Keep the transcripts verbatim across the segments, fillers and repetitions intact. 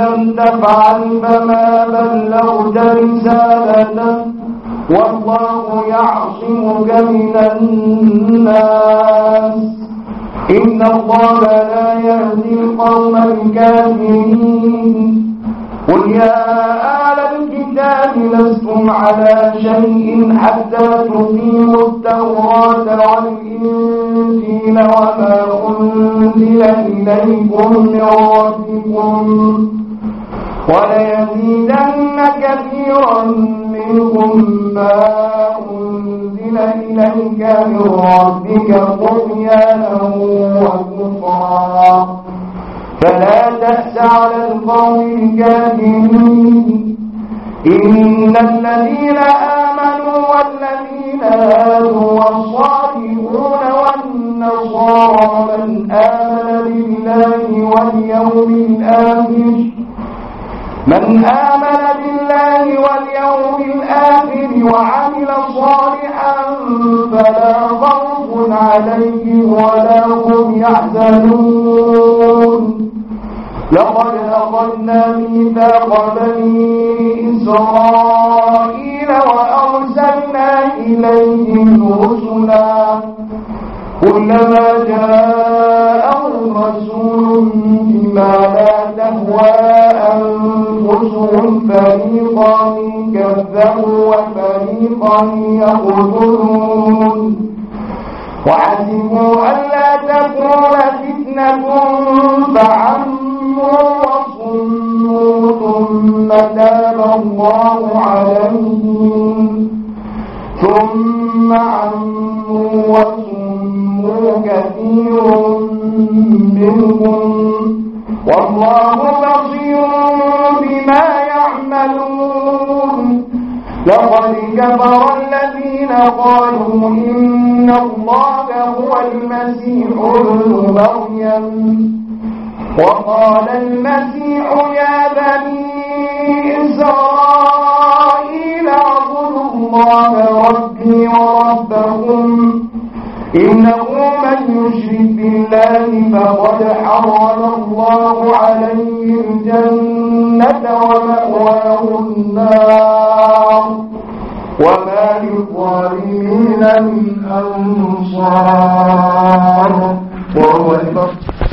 لم تفعل فما بلغت رسالته والله يعصمك من الناس إن الله لا يهدي القوم الكافرين قل يا أهل الكتاب لستم على شيء حتى تقيموا التوراة والإنجيل وما أنزل إليكم من ربكم وليزيدن كثيرا منهم ما أنزل إليك من ربك طغيانا وكفرا فلا تأس على القوم الكافرين إن الذين آمنوا والذين هادوا والصالحون والنصارى من آمن بالله واليوم الآخر من آمن بالله واليوم الآخر وعمل صالحا فلا خوف عليهم ولا هم يحزنون لقد أخذنا ميثاق بني إسرائيل وأرسلنا إليهم رسلا كلما جاءهم رسول بما لا تهوى أنفسهم فريقا كذبوا وفريقا يقتلون وحسبوا ألا تكون فتنة فعموا وصموا ثم تاب الله عليهم ثم عموا وصموا كثير منهم والله بصير بما يعملون لقد كفر الذين قالوا إن الله هو المسيح ابن مريم وقال المسيح يا بني إسرائيل اعبدوا الله ربي وربكم إنه من يشرك بالله فقد حرم الله عليه الجنة ومأواه النار وما للظالمين من أنصار وهو أكبر.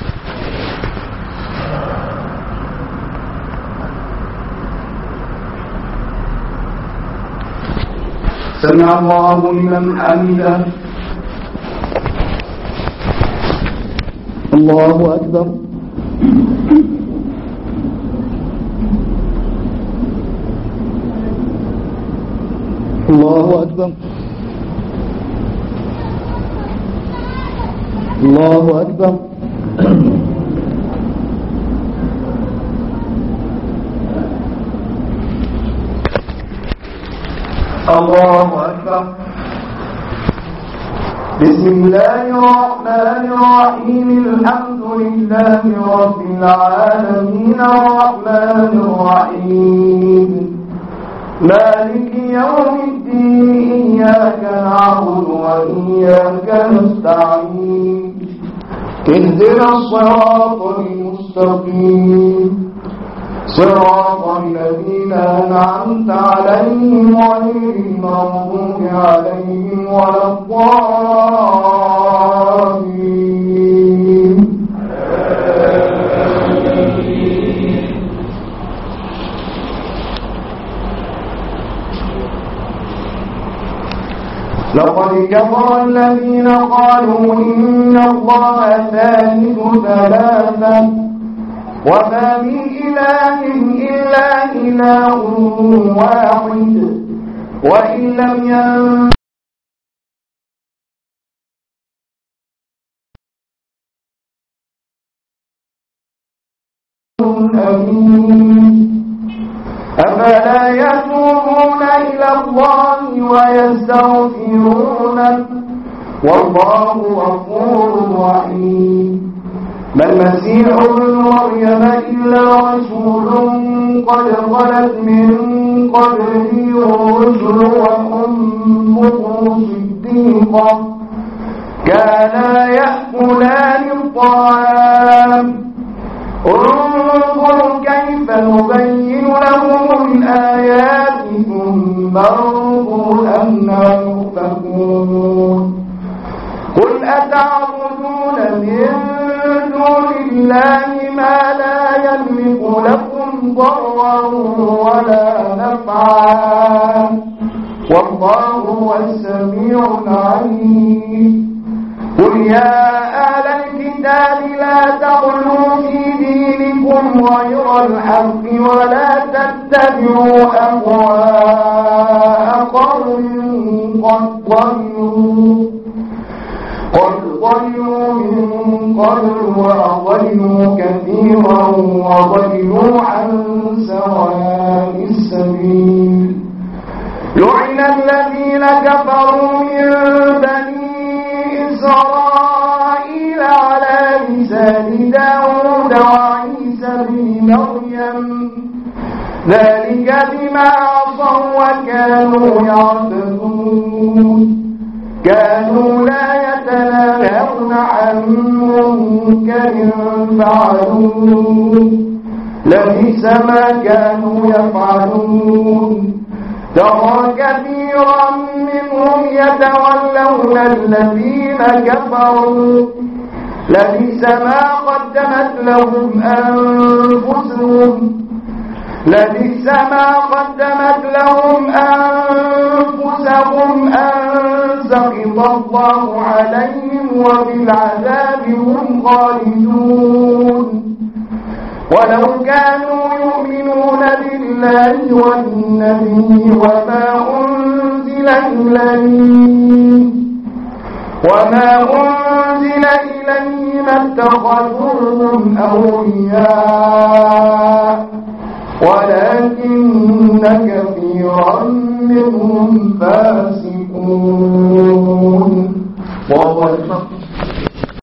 سمع الله لمن حمده الله أكبر. الله أكبر. الله أكبر. الله أكبر. بسم الله الرحمن الرحيم الحمد لله رب العالمين الرحمن الرحيم مالك يوم الدين إياك نعبد وإياك نستعين اهدنا الصراط المستقيم صراط الذين أنعمت عليهم غير المغضوب عليهم ولا الضالين. لقد كفر الذين قالوا إن الله ثالث ثلاثة وما من إله إلا إله واحد وإن لم ينفع أفلا يتوبون إلى الله ويستغفرونه والله غفور رحيم ما المسيح ابن مريم إلا رسول قد خلت من قبله الرسل وأمه صديقة كانا يأكلان الطعام انظر كيف نبين لهم الآيات ثم انظر أنى يؤفكون قل أتعبدون من دون الله ما لا يملك لكم ضرا ولا نفعا والله هو السميع العليم قل يا أهل الكتاب لا تغلوا في دينكم غير الحق ولا تتبعوا أهواء قوم قد ضلوا قد ضلوا من قبل وأضلوا كثيرا وضلوا عن سواء السبيل لعن الذين كفروا من بني إسرائيل على لسان داود وعيسى بن مريم ذلك بما عصوا وكانوا يعتدون كانوا لا يتناهون عن منكر فعلوه لبئس ما كانوا يفعلون ترى كثيرا منهم يتولون الذين كفروا لبئس ما قدمت لهم أنفسهم لبئس ما قدمت لهم أنفسهم أن سخط الله عليهم وبالعذاب هم خالدون ولو كانوا يؤمنون بالله والنبي وما أنزل إليه وما أنزل إليه ما اتخذوهم أولياء ولكن كثيرا منهم فاسقون.